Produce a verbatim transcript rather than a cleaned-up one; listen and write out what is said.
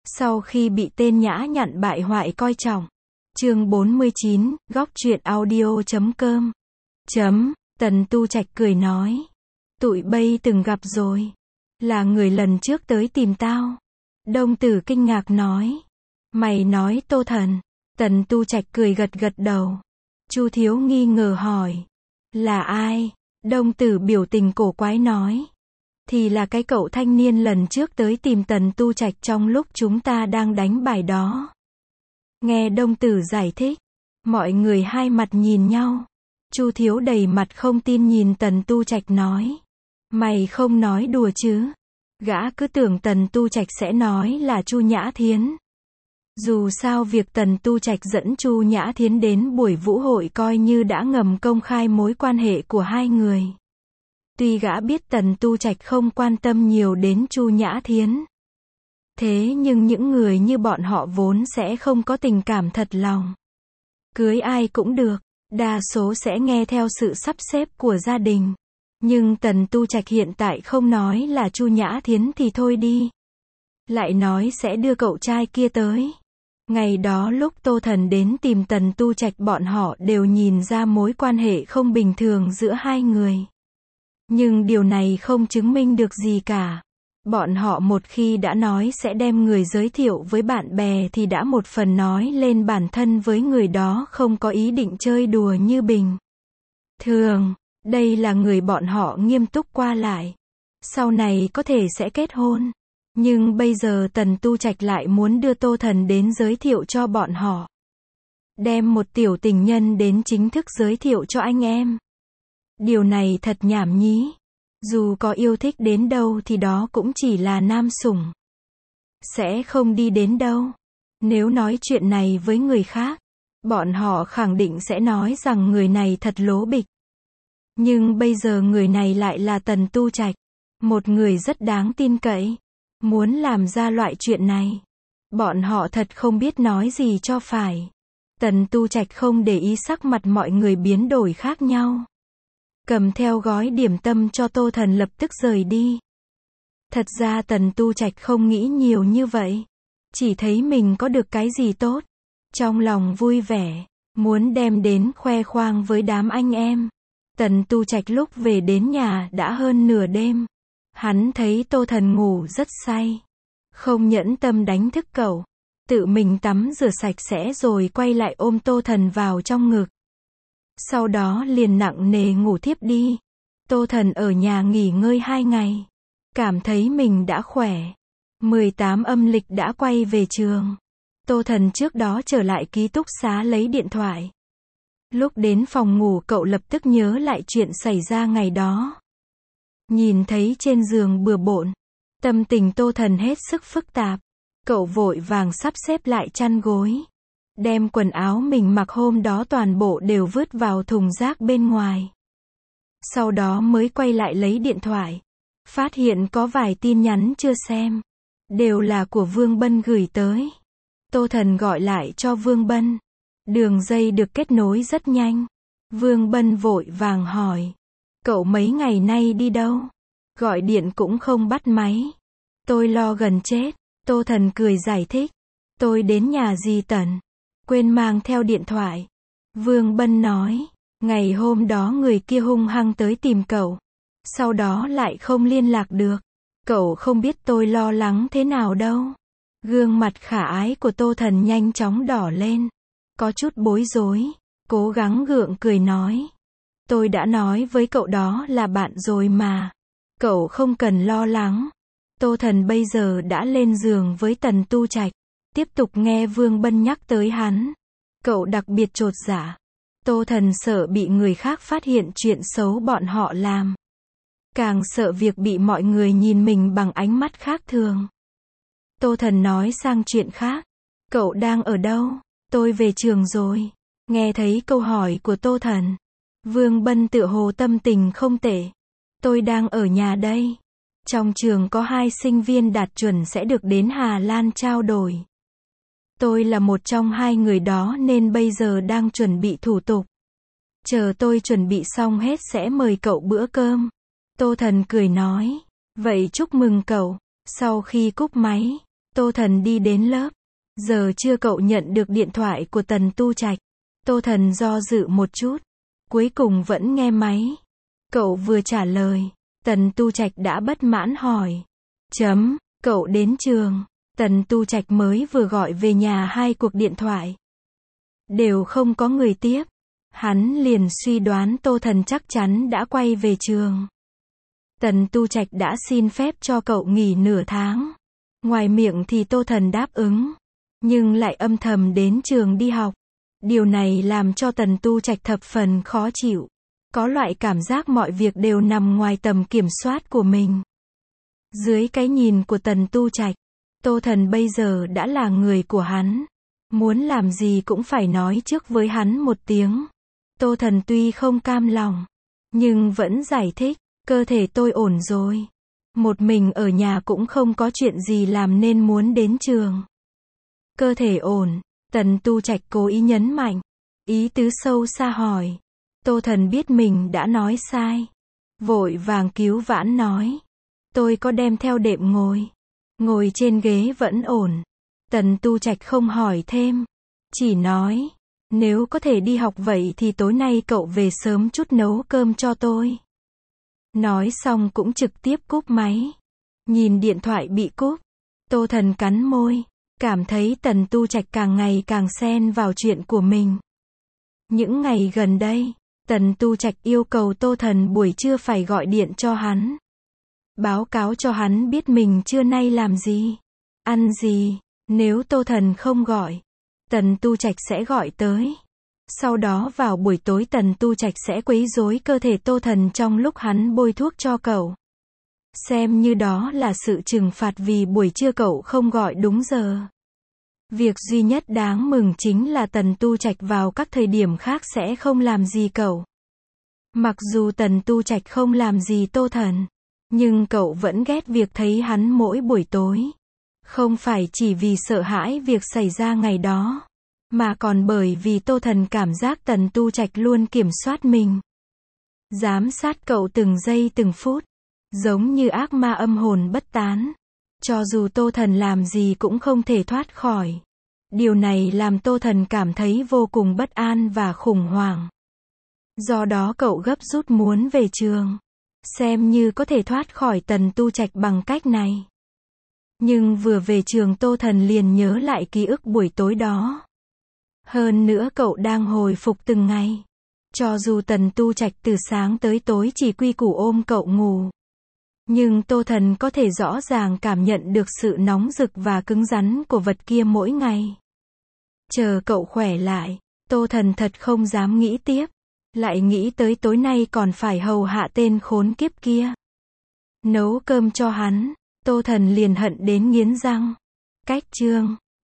Sau khi bị tên nhã nhặn bại hoại coi trọng. Chương bốn mươi chín, góc truyện audio chấm com. Chấm, Tần Tu Trạch cười nói. Tụi bây từng gặp rồi. Là người lần trước tới tìm tao. Đông Tử kinh ngạc nói. Mày nói Tô Thần. Tần Tu Trạch cười gật gật đầu. Chu Thiếu nghi ngờ hỏi. Là ai? Đông Tử biểu tình cổ quái nói. Thì là cái cậu thanh niên lần trước tới tìm Tần Tu Trạch trong lúc chúng ta đang đánh bài đó. Nghe Đông Tử giải thích, mọi người hai mặt nhìn nhau. Chu Thiếu đầy mặt không tin nhìn Tần Tu Trạch nói. Mày không nói đùa chứ? Gã cứ tưởng Tần Tu Trạch sẽ nói là Chu Nhã Thiến. Dù sao việc Tần Tu Trạch dẫn Chu Nhã Thiến đến buổi vũ hội coi như đã ngầm công khai mối quan hệ của hai người. Tuy gã biết Tần Tu Trạch không quan tâm nhiều đến Chu Nhã Thiến. Thế nhưng những người như bọn họ vốn sẽ không có tình cảm thật lòng. Cưới ai cũng được, đa số sẽ nghe theo sự sắp xếp của gia đình. Nhưng Tần Tu Trạch hiện tại không nói là Chu Nhã Thiến thì thôi đi. Lại nói sẽ đưa cậu trai kia tới. Ngày đó lúc Tô Thần đến tìm Tần Tu Trạch bọn họ đều nhìn ra mối quan hệ không bình thường giữa hai người. Nhưng điều này không chứng minh được gì cả. Bọn họ một khi đã nói sẽ đem người giới thiệu với bạn bè thì đã một phần nói lên bản thân với người đó không có ý định chơi đùa như bình thường. Đây là người bọn họ nghiêm túc qua lại. Sau này có thể sẽ kết hôn. Nhưng bây giờ Tần Tu Trạch lại muốn đưa Tô Thần đến giới thiệu cho bọn họ. Đem một tiểu tình nhân đến chính thức giới thiệu cho anh em. Điều này thật nhảm nhí. Dù có yêu thích đến đâu thì đó cũng chỉ là nam sủng. Sẽ không đi đến đâu. Nếu nói chuyện này với người khác, bọn họ khẳng định sẽ nói rằng người này thật lố bịch. Nhưng bây giờ người này lại là Tần Tu Trạch. Một người rất đáng tin cậy. Muốn làm ra loại chuyện này. Bọn họ thật không biết nói gì cho phải. Tần Tu Trạch không để ý sắc mặt mọi người biến đổi khác nhau. Cầm theo gói điểm tâm cho Tô Thần lập tức rời đi. Thật ra Tần Tu Trạch không nghĩ nhiều như vậy. Chỉ thấy mình có được cái gì tốt. Trong lòng vui vẻ. Muốn đem đến khoe khoang với đám anh em. Tần Tu Trạch lúc về đến nhà đã hơn nửa đêm. Hắn thấy Tô Thần ngủ rất say. Không nhẫn tâm đánh thức cậu. Tự mình tắm rửa sạch sẽ rồi quay lại ôm Tô Thần vào trong ngực. Sau đó liền nặng nề ngủ thiếp đi. Tô Thần ở nhà nghỉ ngơi hai ngày. Cảm thấy mình đã khỏe. mười tám âm lịch đã quay về trường. Tô Thần trước đó trở lại ký túc xá lấy điện thoại. Lúc đến phòng ngủ cậu lập tức nhớ lại chuyện xảy ra ngày đó. Nhìn thấy trên giường bừa bộn. Tâm tình Tô Thần hết sức phức tạp. Cậu vội vàng sắp xếp lại chăn gối. Đem quần áo mình mặc hôm đó toàn bộ đều vứt vào thùng rác bên ngoài. Sau đó mới quay lại lấy điện thoại. Phát hiện có vài tin nhắn chưa xem. Đều là của Vương Bân gửi tới. Tô Thần gọi lại cho Vương Bân. Đường dây được kết nối rất nhanh. Vương Bân vội vàng hỏi. Cậu mấy ngày nay đi đâu? Gọi điện cũng không bắt máy. Tôi lo gần chết. Tô Thần cười giải thích. Tôi đến nhà dì Tần. Quên mang theo điện thoại. Vương Bân nói. Ngày hôm đó người kia hung hăng tới tìm cậu. Sau đó lại không liên lạc được. Cậu không biết tôi lo lắng thế nào đâu. Gương mặt khả ái của Tô Thần nhanh chóng đỏ lên. Có chút bối rối. Cố gắng gượng cười nói. Tôi đã nói với cậu đó là bạn rồi mà. Cậu không cần lo lắng. Tô Thần bây giờ đã lên giường với Tần Tu Trạch. Tiếp tục nghe Vương Bân nhắc tới hắn. Cậu đặc biệt chột dạ. Tô Thần sợ bị người khác phát hiện chuyện xấu bọn họ làm. Càng sợ việc bị mọi người nhìn mình bằng ánh mắt khác thường. Tô Thần nói sang chuyện khác. Cậu đang ở đâu? Tôi về trường rồi. Nghe thấy câu hỏi của Tô Thần. Vương Bân tựa hồ tâm tình không tệ. Tôi đang ở nhà đây. Trong trường có hai sinh viên đạt chuẩn sẽ được đến Hà Lan trao đổi. Tôi là một trong hai người đó nên bây giờ đang chuẩn bị thủ tục. Chờ tôi chuẩn bị xong hết sẽ mời cậu bữa cơm. Tô Thần cười nói. Vậy chúc mừng cậu. Sau khi cúp máy, Tô Thần đi đến lớp. Giờ chưa cậu nhận được điện thoại của Tần Tu Trạch. Tô Thần do dự một chút. Cuối cùng vẫn nghe máy. Cậu vừa trả lời. Tần Tu Trạch đã bất mãn hỏi. Chấm, cậu đến trường. Tần Tu Trạch mới vừa gọi về nhà hai cuộc điện thoại. Đều không có người tiếp. Hắn liền suy đoán Tô Thần chắc chắn đã quay về trường. Tần Tu Trạch đã xin phép cho cậu nghỉ nửa tháng. Ngoài miệng thì Tô Thần đáp ứng. Nhưng lại âm thầm đến trường đi học. Điều này làm cho Tần Tu Trạch thập phần khó chịu. Có loại cảm giác mọi việc đều nằm ngoài tầm kiểm soát của mình. Dưới cái nhìn của Tần Tu Trạch, Tô Thần bây giờ đã là người của hắn. Muốn làm gì cũng phải nói trước với hắn một tiếng. Tô Thần tuy không cam lòng, nhưng vẫn giải thích, cơ thể tôi ổn rồi. Một mình ở nhà cũng không có chuyện gì làm nên muốn đến trường. Cơ thể ổn, Tần Tu Trạch cố ý nhấn mạnh. Ý tứ sâu xa hỏi. Tô Thần biết mình đã nói sai. Vội vàng cứu vãn nói. Tôi có đem theo đệm ngồi. Ngồi trên ghế vẫn ổn. Tần Tu Trạch không hỏi thêm. Chỉ nói. Nếu có thể đi học vậy thì tối nay cậu về sớm chút nấu cơm cho tôi. Nói xong cũng trực tiếp cúp máy. Nhìn điện thoại bị cúp. Tô Thần cắn môi. Cảm thấy Tần Tu Trạch càng ngày càng xen vào chuyện của mình. Những ngày gần đây, Tần Tu Trạch yêu cầu Tô Thần buổi trưa phải gọi điện cho hắn. Báo cáo cho hắn biết mình trưa nay làm gì, ăn gì. Nếu Tô Thần không gọi, Tần Tu Trạch sẽ gọi tới. Sau đó vào buổi tối Tần Tu Trạch sẽ quấy rối cơ thể Tô Thần trong lúc hắn bôi thuốc cho cậu. Xem như đó là sự trừng phạt vì buổi trưa cậu không gọi đúng giờ. Việc duy nhất đáng mừng chính là Tần Tu Trạch vào các thời điểm khác sẽ không làm gì cậu. Mặc dù Tần Tu Trạch không làm gì Tô Thần, nhưng cậu vẫn ghét việc thấy hắn mỗi buổi tối. Không phải chỉ vì sợ hãi việc xảy ra ngày đó, mà còn bởi vì Tô Thần cảm giác Tần Tu Trạch luôn kiểm soát mình. Giám sát cậu từng giây từng phút, giống như ác ma âm hồn bất tán. Cho dù Tô Thần làm gì cũng không thể thoát khỏi. Điều này làm Tô Thần cảm thấy vô cùng bất an và khủng hoảng. Do đó cậu gấp rút muốn về trường. Xem như có thể thoát khỏi Tần Tu Trạch bằng cách này. Nhưng vừa về trường Tô Thần liền nhớ lại ký ức buổi tối đó. Hơn nữa cậu đang hồi phục từng ngày. Cho dù Tần Tu Trạch từ sáng tới tối chỉ quy củ ôm cậu ngủ. Nhưng Tô Thần có thể rõ ràng cảm nhận được sự nóng rực và cứng rắn của vật kia mỗi ngày. Chờ cậu khỏe lại, Tô Thần thật không dám nghĩ tiếp. Lại nghĩ tới tối nay còn phải hầu hạ tên khốn kiếp kia. Nấu cơm cho hắn, Tô Thần liền hận đến nghiến răng. Cách chương